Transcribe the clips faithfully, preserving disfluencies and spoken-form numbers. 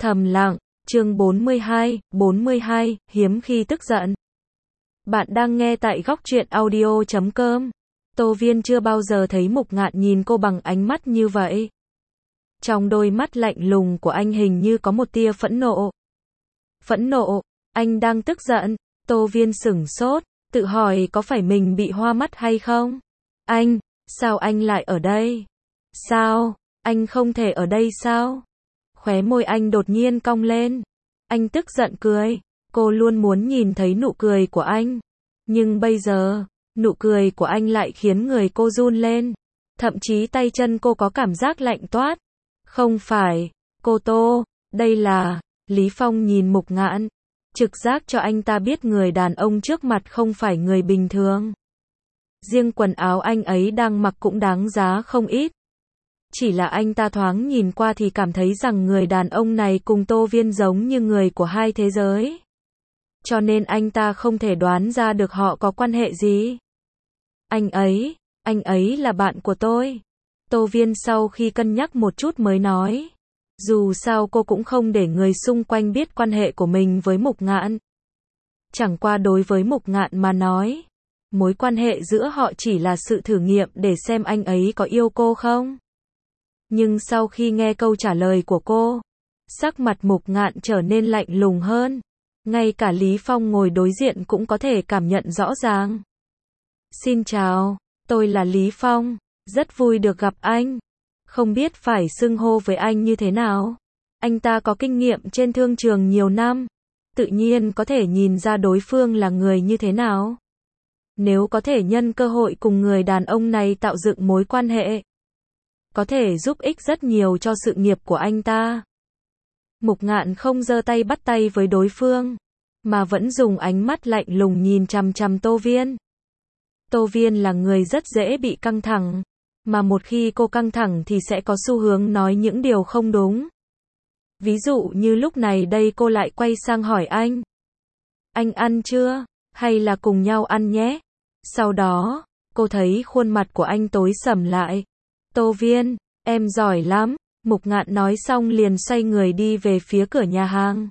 Thầm lặng, chương bốn mươi hai, bốn mươi hai, hiếm khi tức giận. Bạn đang nghe tại góc truyện audio chấm com. Tô Viên chưa bao giờ thấy Mục Ngạn nhìn cô bằng ánh mắt như vậy. Trong đôi mắt lạnh lùng của anh hình như có một tia phẫn nộ. Phẫn nộ, anh đang tức giận. Tô Viên sửng sốt, tự hỏi có phải mình bị hoa mắt hay không? Anh, sao anh lại ở đây? Sao, anh không thể ở đây sao? Khóe môi anh đột nhiên cong lên. Anh tức giận cười. Cô luôn muốn nhìn thấy nụ cười của anh. Nhưng bây giờ, nụ cười của anh lại khiến người cô run lên. Thậm chí tay chân cô có cảm giác lạnh toát. Không phải, cô Tô, đây là... Lý Phong nhìn Mục Ngạn. Trực giác cho anh ta biết người đàn ông trước mặt không phải người bình thường. Riêng quần áo anh ấy đang mặc cũng đáng giá không ít. Chỉ là anh ta thoáng nhìn qua thì cảm thấy rằng người đàn ông này cùng Tô Viên giống như người của hai thế giới. Cho nên anh ta không thể đoán ra được họ có quan hệ gì. Anh ấy, anh ấy là bạn của tôi. Tô Viên sau khi cân nhắc một chút mới nói. Dù sao cô cũng không để người xung quanh biết quan hệ của mình với Mục Ngạn. Chẳng qua đối với Mục Ngạn mà nói, mối quan hệ giữa họ chỉ là sự thử nghiệm để xem anh ấy có yêu cô không. Nhưng sau khi nghe câu trả lời của cô, sắc mặt Mục Ngạn trở nên lạnh lùng hơn. Ngay cả Lý Phong ngồi đối diện cũng có thể cảm nhận rõ ràng. Xin chào, tôi là Lý Phong, rất vui được gặp anh. Không biết phải xưng hô với anh như thế nào. Anh ta có kinh nghiệm trên thương trường nhiều năm, tự nhiên có thể nhìn ra đối phương là người như thế nào. Nếu có thể nhân cơ hội cùng người đàn ông này tạo dựng mối quan hệ, có thể giúp ích rất nhiều cho sự nghiệp của anh ta. Mục Ngạn không giơ tay bắt tay với đối phương, mà vẫn dùng ánh mắt lạnh lùng nhìn chằm chằm Tô Viên. Tô Viên là người rất dễ bị căng thẳng, mà một khi cô căng thẳng thì sẽ có xu hướng nói những điều không đúng. Ví dụ như lúc này đây cô lại quay sang hỏi anh. Anh ăn chưa? Hay là cùng nhau ăn nhé? Sau đó, cô thấy khuôn mặt của anh tối sầm lại. Tô Viên, em giỏi lắm. Mục Ngạn nói xong liền xoay người đi về phía cửa nhà hàng.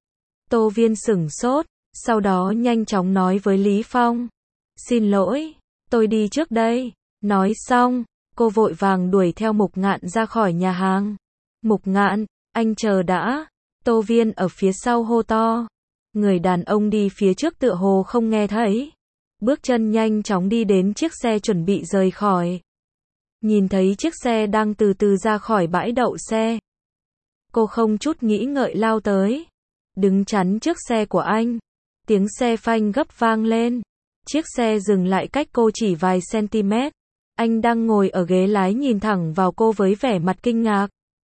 Tô Viên sửng sốt, sau đó nhanh chóng nói với Lý Phong. Xin lỗi, tôi đi trước đây. Nói xong, cô vội vàng đuổi theo Mục Ngạn ra khỏi nhà hàng. Mục Ngạn, anh chờ đã. Tô Viên ở phía sau hô to. Người đàn ông đi phía trước tựa hồ không nghe thấy. Bước chân nhanh chóng đi đến chiếc xe chuẩn bị rời khỏi. Nhìn thấy chiếc xe đang từ từ ra khỏi bãi đậu xe. Cô không chút nghĩ ngợi lao tới. Đứng chắn trước xe của anh. Tiếng xe phanh gấp vang lên. Chiếc xe dừng lại cách cô chỉ vài cm. Anh đang ngồi ở ghế lái nhìn thẳng vào cô với vẻ mặt kinh ngạc.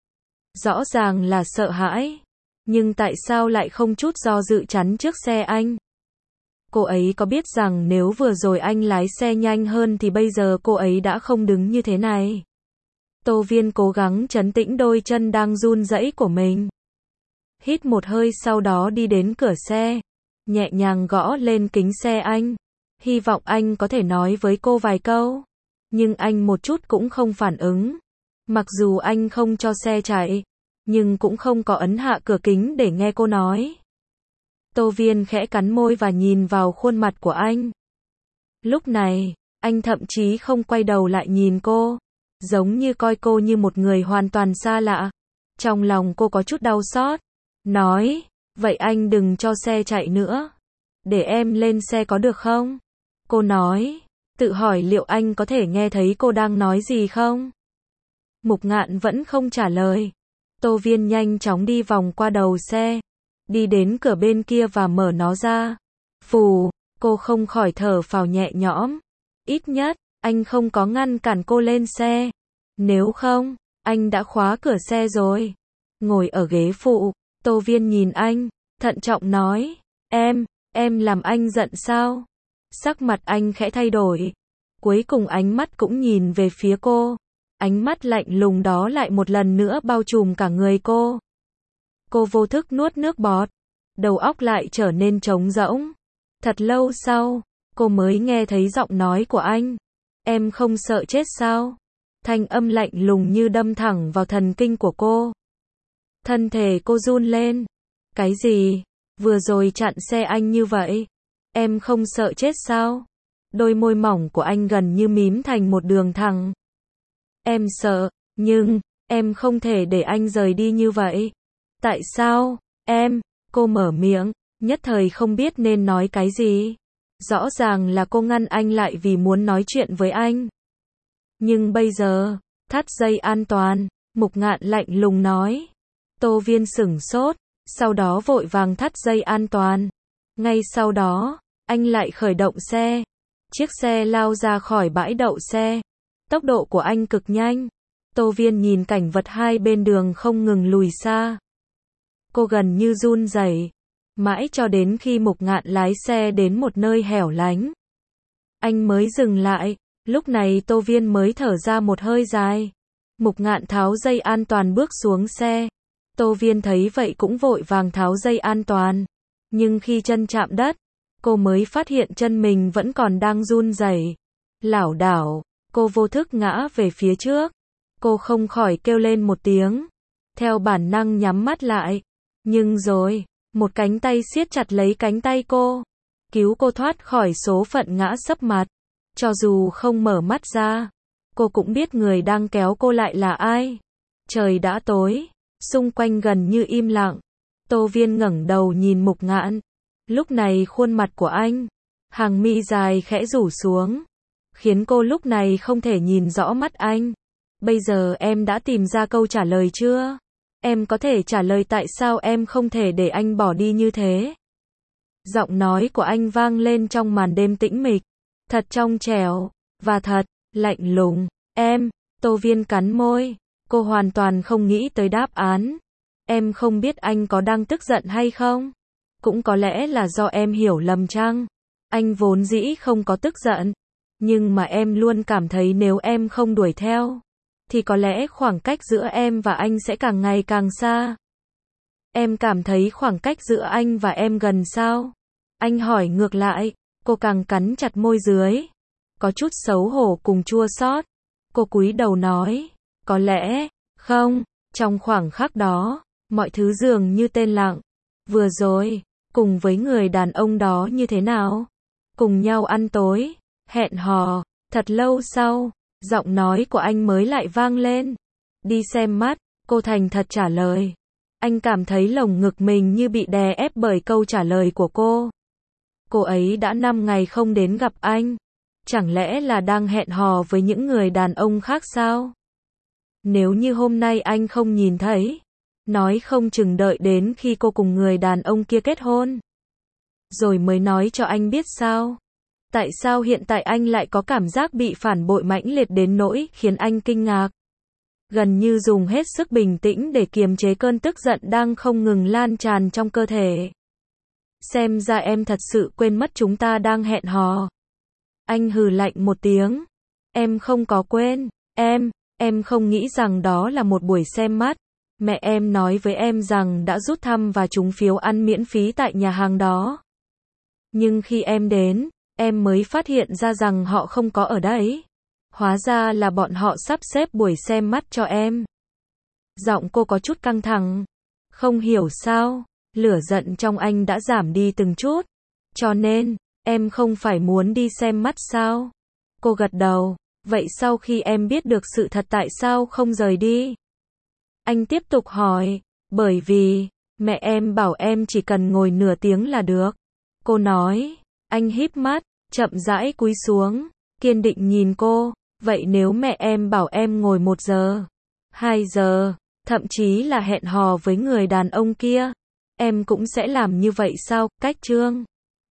Rõ ràng là sợ hãi. Nhưng tại sao lại không chút do dự chắn trước xe anh? Cô ấy có biết rằng nếu vừa rồi anh lái xe nhanh hơn thì bây giờ cô ấy đã không đứng như thế này. Tô Viên cố gắng trấn tĩnh đôi chân đang run rẩy của mình. Hít một hơi sau đó đi đến cửa xe. Nhẹ nhàng gõ lên kính xe anh. Hy vọng anh có thể nói với cô vài câu. Nhưng anh một chút cũng không phản ứng. Mặc dù anh không cho xe chạy, nhưng cũng không có ấn hạ cửa kính để nghe cô nói. Tô Viên khẽ cắn môi và nhìn vào khuôn mặt của anh. Lúc này, anh thậm chí không quay đầu lại nhìn cô, giống như coi cô như một người hoàn toàn xa lạ. Trong lòng cô có chút đau xót, nói, vậy anh đừng cho xe chạy nữa. Để em lên xe có được không? Cô nói, tự hỏi liệu anh có thể nghe thấy cô đang nói gì không? Mục Ngạn vẫn không trả lời. Tô Viên nhanh chóng đi vòng qua đầu xe. Đi đến cửa bên kia và mở nó ra. Phù, cô không khỏi thở phào nhẹ nhõm. Ít nhất, anh không có ngăn cản cô lên xe. Nếu không, anh đã khóa cửa xe rồi. Ngồi ở ghế phụ, Tô Viên nhìn anh, thận trọng nói. Em, em làm anh giận sao? Sắc mặt anh khẽ thay đổi. Cuối cùng ánh mắt cũng nhìn về phía cô. Ánh mắt lạnh lùng đó lại một lần nữa bao trùm cả người cô. Cô vô thức nuốt nước bọt. Đầu óc lại trở nên trống rỗng. Thật lâu sau, cô mới nghe thấy giọng nói của anh. Em không sợ chết sao? Thanh âm lạnh lùng như đâm thẳng vào thần kinh của cô. Thân thể cô run lên. Cái gì? Vừa rồi chặn xe anh như vậy. Em không sợ chết sao? Đôi môi mỏng của anh gần như mím thành một đường thẳng. Em sợ, nhưng, em không thể để anh rời đi như vậy. Tại sao? Em, cô mở miệng, nhất thời không biết nên nói cái gì. Rõ ràng là cô ngăn anh lại vì muốn nói chuyện với anh. Nhưng bây giờ, thắt dây an toàn, Mục Ngạn lạnh lùng nói. Tô Viên sửng sốt, sau đó vội vàng thắt dây an toàn. Ngay sau đó, anh lại khởi động xe. Chiếc xe lao ra khỏi bãi đậu xe. Tốc độ của anh cực nhanh. Tô Viên nhìn cảnh vật hai bên đường không ngừng lùi xa. Cô gần như run rẩy, mãi cho đến khi Mục Ngạn lái xe đến một nơi hẻo lánh. Anh mới dừng lại, lúc này Tô Viên mới thở ra một hơi dài. Mục Ngạn tháo dây an toàn bước xuống xe. Tô Viên thấy vậy cũng vội vàng tháo dây an toàn. Nhưng khi chân chạm đất, cô mới phát hiện chân mình vẫn còn đang run rẩy. Lảo đảo, cô vô thức ngã về phía trước. Cô không khỏi kêu lên một tiếng. Theo bản năng nhắm mắt lại. Nhưng rồi, một cánh tay siết chặt lấy cánh tay cô. Cứu cô thoát khỏi số phận ngã sấp mặt. Cho dù không mở mắt ra, cô cũng biết người đang kéo cô lại là ai. Trời đã tối, xung quanh gần như im lặng. Tô Viên ngẩng đầu nhìn Mục Ngạn. Lúc này khuôn mặt của anh, hàng mi dài khẽ rủ xuống, khiến cô lúc này không thể nhìn rõ mắt anh. Bây giờ em đã tìm ra câu trả lời chưa? Em có thể trả lời tại sao em không thể để anh bỏ đi như thế? Giọng nói của anh vang lên trong màn đêm tĩnh mịch, thật trong trẻo, và thật lạnh lùng. Em, Tô Viên cắn môi, cô hoàn toàn không nghĩ tới đáp án. Em không biết anh có đang tức giận hay không? Cũng có lẽ là do em hiểu lầm chăng? Anh vốn dĩ không có tức giận, nhưng mà em luôn cảm thấy nếu em không đuổi theo, thì có lẽ khoảng cách giữa em và anh sẽ càng ngày càng xa. Em cảm thấy khoảng cách giữa anh và em gần sao? Anh hỏi ngược lại, cô càng cắn chặt môi dưới. Có chút xấu hổ cùng chua xót. Cô cúi đầu nói, có lẽ, không. Trong khoảng khắc đó, mọi thứ dường như tên lặng. Vừa rồi, cùng với người đàn ông đó như thế nào? Cùng nhau ăn tối, hẹn hò, thật lâu sau, giọng nói của anh mới lại vang lên. Đi xem mắt, cô thành thật trả lời. Anh cảm thấy lồng ngực mình như bị đè ép bởi câu trả lời của cô. Cô ấy đã năm ngày không đến gặp anh. Chẳng lẽ là đang hẹn hò với những người đàn ông khác sao? Nếu như hôm nay anh không nhìn thấy, nói không chừng đợi đến khi cô cùng người đàn ông kia kết hôn, rồi mới nói cho anh biết sao? Tại sao hiện tại anh lại có cảm giác bị phản bội mãnh liệt đến nỗi khiến anh kinh ngạc? Gần như dùng hết sức bình tĩnh để kiềm chế cơn tức giận đang không ngừng lan tràn trong cơ thể. Xem ra em thật sự quên mất chúng ta đang hẹn hò. Anh hừ lạnh một tiếng. Em không có quên. Em, em không nghĩ rằng đó là một buổi xem mắt. Mẹ em nói với em rằng đã rút thăm và trúng phiếu ăn miễn phí tại nhà hàng đó. Nhưng khi em đến, em mới phát hiện ra rằng họ không có ở đấy. Hóa ra là bọn họ sắp xếp buổi xem mắt cho em. Giọng cô có chút căng thẳng. Không hiểu sao, lửa giận trong anh đã giảm đi từng chút. Cho nên, em không phải muốn đi xem mắt sao? Cô gật đầu. Vậy sau khi em biết được sự thật tại sao không rời đi? Anh tiếp tục hỏi. Bởi vì, mẹ em bảo em chỉ cần ngồi nửa tiếng là được. Cô nói. Anh híp mắt, chậm rãi cúi xuống, kiên định nhìn cô. Vậy nếu mẹ em bảo em ngồi một giờ, hai giờ, thậm chí là hẹn hò với người đàn ông kia, em cũng sẽ làm như vậy sao? Cách chương